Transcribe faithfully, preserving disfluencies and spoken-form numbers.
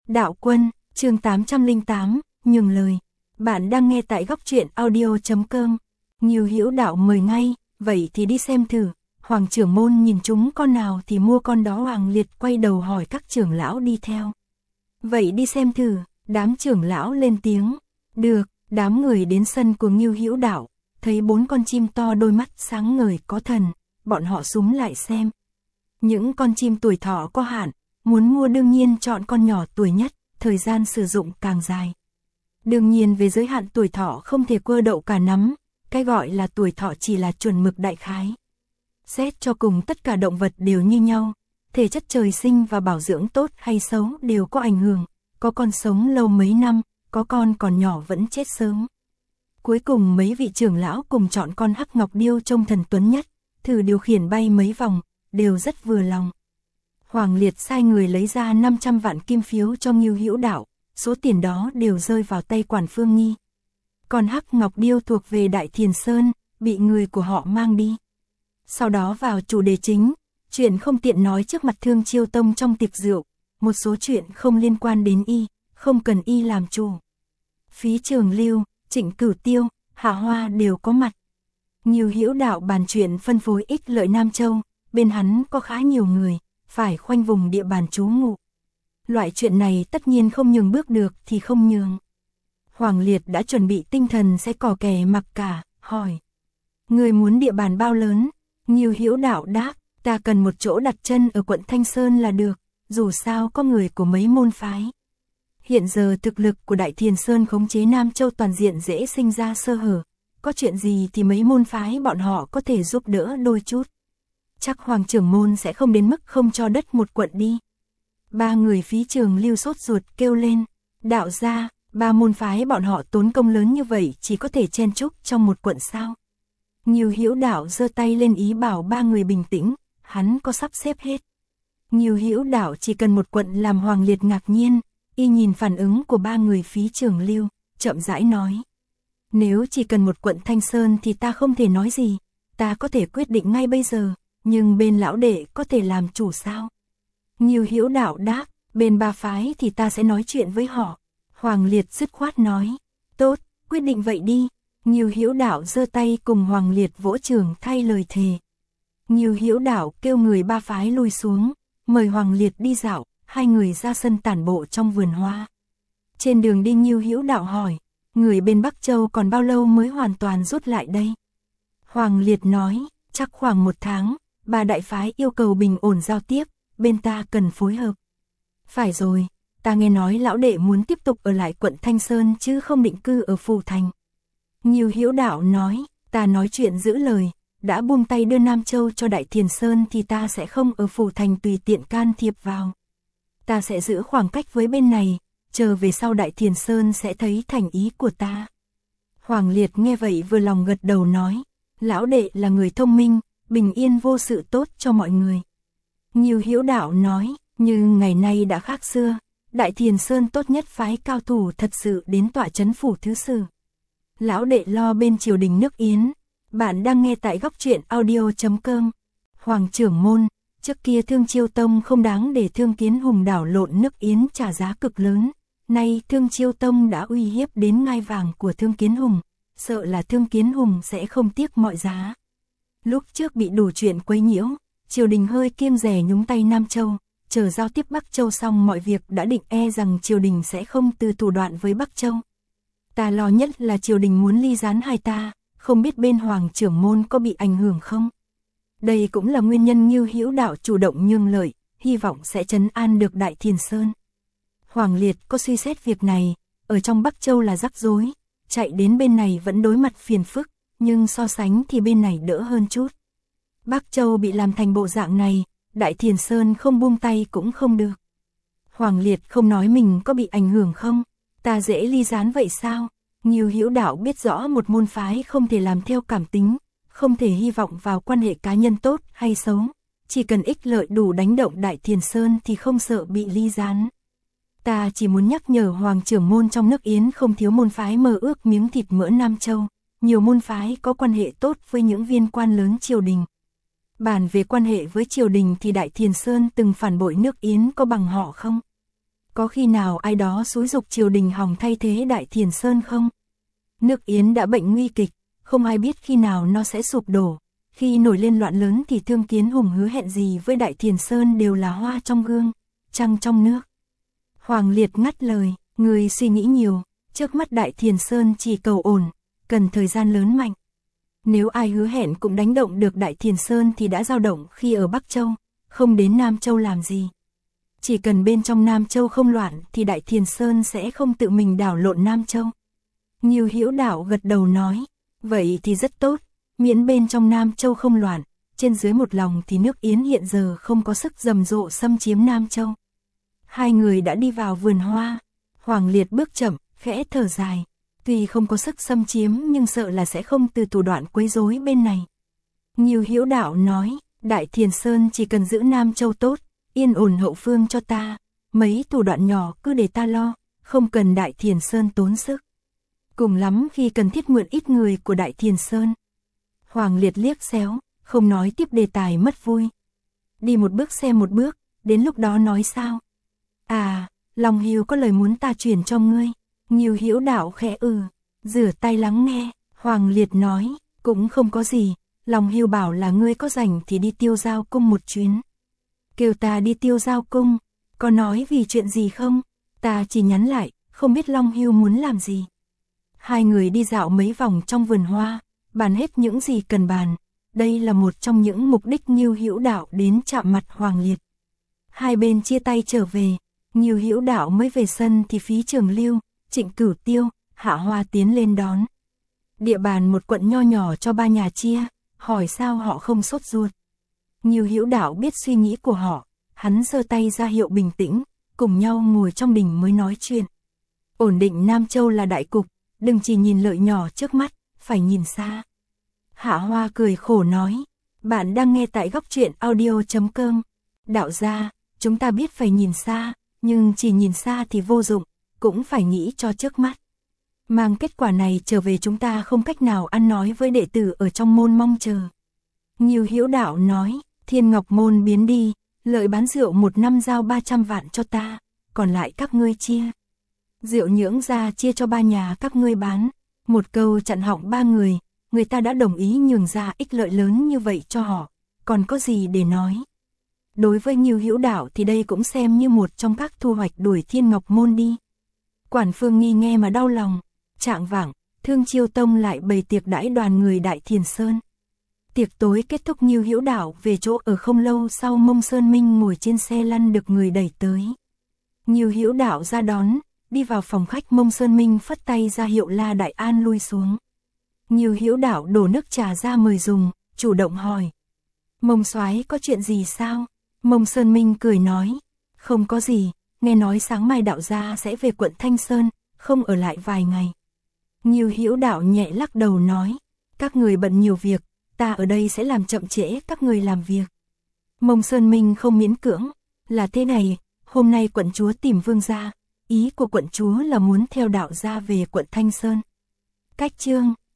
Đạo Quân, chương tám trăm lẻ tám, nhường lời. Bạn đang nghe tại góc truyện audio chấm com. Nhiều Hữu Đạo mời ngay, vậy thì đi xem thử. Hoàng trưởng môn nhìn chúng con nào thì mua con đó. Hoàng Liệt quay đầu hỏi các trưởng lão đi theo. Vậy đi xem thử, đám trưởng lão lên tiếng. Được, đám người đến sân của Nhiều Hữu Đạo, thấy bốn con chim to đôi mắt sáng ngời có thần, bọn họ súm lại xem. Những con chim tuổi thọ có hạn, muốn mua đương nhiên chọn con nhỏ tuổi nhất, thời gian sử dụng càng dài. Đương nhiên về giới hạn tuổi thọ không thể quơ đậu cả nắm, cái gọi là tuổi thọ chỉ là chuẩn mực đại khái. Xét cho cùng tất cả động vật đều như nhau, thể chất trời sinh và bảo dưỡng tốt hay xấu đều có ảnh hưởng, có con sống lâu mấy năm, có con còn nhỏ vẫn chết sớm. Cuối cùng mấy vị trưởng lão cùng chọn con hắc ngọc điêu trông thần tuấn nhất, thử điều khiển bay mấy vòng, đều rất vừa lòng. Hoàng Liệt sai người lấy ra năm trăm vạn kim phiếu cho Ngưu Hữu Đạo, số tiền đó đều rơi vào tay Quản Phương Nghi. Còn hắc ngọc điêu thuộc về Đại Thiền Sơn, bị người của họ mang đi. Sau đó vào chủ đề chính, chuyện không tiện nói trước mặt Thương Chiêu Tông trong tiệc rượu, một số chuyện không liên quan đến y, không cần y làm chủ. Phí Trường Lưu, Trịnh Cửu Tiêu, Hạ Hoa đều có mặt. Ngưu Hữu Đạo bàn chuyện phân phối ích lợi Nam Châu, bên hắn có khá nhiều người, phải khoanh vùng địa bàn trú ngụ. Loại chuyện này tất nhiên không nhường bước được thì không nhường. Hoàng Liệt đã chuẩn bị tinh thần sẽ cò kè mặc cả, hỏi. Người muốn địa bàn bao lớn? Ngưu Hữu Đạo đáp, ta cần một chỗ đặt chân ở quận Thanh Sơn là được, dù sao có người của mấy môn phái. Hiện giờ thực lực của Đại Thiền Sơn khống chế Nam Châu toàn diện dễ sinh ra sơ hở, có chuyện gì thì mấy môn phái bọn họ có thể giúp đỡ đôi chút. Chắc Hoàng trưởng môn sẽ không đến mức không cho đất một quận đi. Ba người Phí Trường Lưu sốt ruột kêu lên, đạo gia, ba môn phái bọn họ tốn công lớn như vậy chỉ có thể chen chúc trong một quận sao. Ngưu Hữu Đạo giơ tay lên ý bảo ba người bình tĩnh, hắn có sắp xếp hết. Ngưu Hữu Đạo chỉ cần một quận làm Hoàng Liệt ngạc nhiên, y nhìn phản ứng của ba người Phí Trường Lưu, chậm rãi nói. Nếu chỉ cần một quận Thanh Sơn thì ta không thể nói gì, ta có thể quyết định ngay bây giờ, nhưng bên lão đệ có thể làm chủ sao? Ngưu Hữu Đạo đáp, bên ba phái thì ta sẽ nói chuyện với họ. Hoàng Liệt dứt khoát nói, tốt, quyết định vậy đi. Ngưu Hữu Đạo giơ tay cùng Hoàng Liệt vỗ trường thay lời thề. Ngưu Hữu Đạo kêu người ba phái lui xuống, mời Hoàng Liệt đi dạo, hai người ra sân tản bộ trong vườn hoa. Trên đường đi Ngưu Hữu Đạo hỏi, người bên Bắc Châu còn bao lâu mới hoàn toàn rút lại đây? Hoàng Liệt nói, chắc khoảng một tháng, ba đại phái yêu cầu bình ổn giao tiếp, bên ta cần phối hợp. Phải rồi, ta nghe nói lão đệ muốn tiếp tục ở lại quận Thanh Sơn chứ không định cư ở Phù Thành. Ngưu Hữu Đạo nói, ta nói chuyện giữ lời, đã buông tay đưa Nam Châu cho Đại Thiền Sơn thì ta sẽ không ở Phù Thành tùy tiện can thiệp vào. Ta sẽ giữ khoảng cách với bên này, chờ về sau Đại Thiền Sơn sẽ thấy thành ý của ta. Hoàng Liệt nghe vậy vừa lòng gật đầu nói, lão đệ là người thông minh, bình yên vô sự tốt cho mọi người. Ngưu Hữu Đạo nói, như ngày nay đã khác xưa, Đại Thiền Sơn tốt nhất phái cao thủ thật sự đến tọa trấn phủ thứ sử. Lão đệ lo bên triều đình nước Yến. Bạn đang nghe tại góc truyện audio chấm com. Hoàng trưởng môn, trước kia Thương Chiêu Tông không đáng để Thương Kiến Hùng đảo lộn nước Yến trả giá cực lớn. Nay Thương Chiêu Tông đã uy hiếp đến ngai vàng của Thương Kiến Hùng, sợ là Thương Kiến Hùng sẽ không tiếc mọi giá. Lúc trước bị đủ chuyện quấy nhiễu, triều đình hơi kiêng dè nhúng tay Nam Châu, chờ giao tiếp Bắc Châu xong mọi việc đã định e rằng triều đình sẽ không từ thủ đoạn với Bắc Châu. Ta lo nhất là triều đình muốn ly gián hai ta, không biết bên Hoàng trưởng môn có bị ảnh hưởng không? Đây cũng là nguyên nhân Ngưu Hữu Đạo chủ động nhường lợi, hy vọng sẽ trấn an được Đại Thiền Sơn. Hoàng Liệt có suy xét việc này, ở trong Bắc Châu là rắc rối, chạy đến bên này vẫn đối mặt phiền phức, nhưng so sánh thì bên này đỡ hơn chút. Bắc Châu bị làm thành bộ dạng này, Đại Thiền Sơn không buông tay cũng không được. Hoàng Liệt không nói mình có bị ảnh hưởng không? Ta dễ ly gián vậy sao? Ngưu Hữu Đạo biết rõ một môn phái không thể làm theo cảm tính, không thể hy vọng vào quan hệ cá nhân tốt hay xấu, chỉ cần ích lợi đủ đánh động Đại Thiền Sơn thì không sợ bị ly gián. Ta chỉ muốn nhắc nhở Hoàng trưởng môn trong nước Yến không thiếu môn phái mơ ước miếng thịt mỡ Nam Châu, nhiều môn phái có quan hệ tốt với những viên quan lớn triều đình. Bàn về quan hệ với triều đình thì Đại Thiền Sơn từng phản bội nước Yến có bằng họ không? Có khi nào ai đó xúi giục triều đình hòng thay thế Đại Thiền Sơn không? Nước Yến đã bệnh nguy kịch, không ai biết khi nào nó sẽ sụp đổ. Khi nổi lên loạn lớn thì Thương Kiến Hùng hứa hẹn gì với Đại Thiền Sơn đều là hoa trong gương, trăng trong nước. Hoàng Liệt ngắt lời, người suy nghĩ nhiều, trước mắt Đại Thiền Sơn chỉ cầu ổn, cần thời gian lớn mạnh. Nếu ai hứa hẹn cũng đánh động được Đại Thiền Sơn thì đã dao động khi ở Bắc Châu, không đến Nam Châu làm gì. Chỉ cần bên trong Nam Châu không loạn thì Đại Thiền Sơn sẽ không tự mình đảo lộn Nam Châu. Nhiều Hữu Đạo gật đầu nói, vậy thì rất tốt, miễn bên trong Nam Châu không loạn, trên dưới một lòng thì nước Yến hiện giờ không có sức rầm rộ xâm chiếm Nam Châu. Hai người đã đi vào vườn hoa, Hoàng Liệt bước chậm, khẽ thở dài, tuy không có sức xâm chiếm nhưng sợ là sẽ không từ thủ đoạn quấy rối bên này. Nhiều Hữu Đạo nói, Đại Thiền Sơn chỉ cần giữ Nam Châu tốt, yên ổn hậu phương cho ta, mấy thủ đoạn nhỏ cứ để ta lo, không cần Đại Thiền Sơn tốn sức. Cùng lắm khi cần thiết mượn ít người của Đại Thiền Sơn. Hoàng Liệt liếc xéo, không nói tiếp đề tài mất vui. Đi một bước xem một bước, đến lúc đó nói sao? À, Long Hưu có lời muốn ta truyền cho ngươi. Nhiều Hữu Đạo khẽ ừ, rửa tay lắng nghe. Hoàng Liệt nói, cũng không có gì, Long Hưu bảo là ngươi có rảnh thì đi Tiêu Giao Cung một chuyến. Kêu ta đi Tiêu Giao Cung, có nói vì chuyện gì không? Ta chỉ nhắn lại, không biết Long Hưu muốn làm gì. Hai người đi dạo mấy vòng trong vườn hoa, bàn hết những gì cần bàn. Đây là một trong những mục đích Nhiều Hữu Đạo đến chạm mặt Hoàng Liệt. Hai bên chia tay trở về, Nhiều Hữu Đạo mới về sân thì Phí Trường Lưu, Trịnh Cửu Tiêu, Hạ Hoa tiến lên đón. Địa bàn một quận nho nhỏ cho ba nhà chia, hỏi sao họ không sốt ruột. Nhiều Hữu Đạo biết suy nghĩ của họ, hắn giơ tay ra hiệu bình tĩnh, cùng nhau ngồi trong đình mới nói chuyện. Ổn định Nam Châu là đại cục, đừng chỉ nhìn lợi nhỏ trước mắt, phải nhìn xa. Hạ Hoa cười khổ nói, bạn đang nghe tại góc truyện audio chấm com. Đạo gia, chúng ta biết phải nhìn xa, nhưng chỉ nhìn xa thì vô dụng, cũng phải nghĩ cho trước mắt. Mang kết quả này trở về chúng ta không cách nào ăn nói với đệ tử ở trong môn mong chờ. Nhiều Hữu Đạo nói, Thiên Ngọc Môn biến đi, lợi bán rượu một năm giao ba trăm vạn cho ta, còn lại các ngươi chia. Rượu nhưỡng ra chia cho ba nhà các ngươi bán, một câu chặn họng ba người, người ta đã đồng ý nhường ra ích lợi lớn như vậy cho họ, còn có gì để nói. Đối với Nhiều Hữu Đạo thì đây cũng xem như một trong các thu hoạch đuổi Thiên Ngọc Môn đi. Quản Phương Nghi nghe mà đau lòng, trạng vạng, Thương Chiêu Tông lại bày tiệc đãi đoàn người Đại Thiền Sơn. Tiệc tối kết thúc Nhiều Hữu Đạo về chỗ ở không lâu sau Mông Sơn Minh ngồi trên xe lăn được người đẩy tới. Nhiều Hữu Đạo ra đón, đi vào phòng khách Mông Sơn Minh phất tay ra hiệu La Đại An lui xuống. Nhiều Hữu Đạo đổ nước trà ra mời dùng, chủ động hỏi. Mông soái có chuyện gì sao? Mông Sơn Minh cười nói, không có gì, nghe nói sáng mai đạo gia sẽ về quận Thanh Sơn, không ở lại vài ngày. Nhiều Hữu Đạo nhẹ lắc đầu nói, các người bận nhiều việc, ta ở đây sẽ làm chậm trễ các người làm việc. Mông Sơn Minh không miễn cưỡng, là thế này, hôm nay quận chúa tìm vương gia, ý của quận chúa là muốn theo đạo gia về quận Thanh Sơn. Cách chương,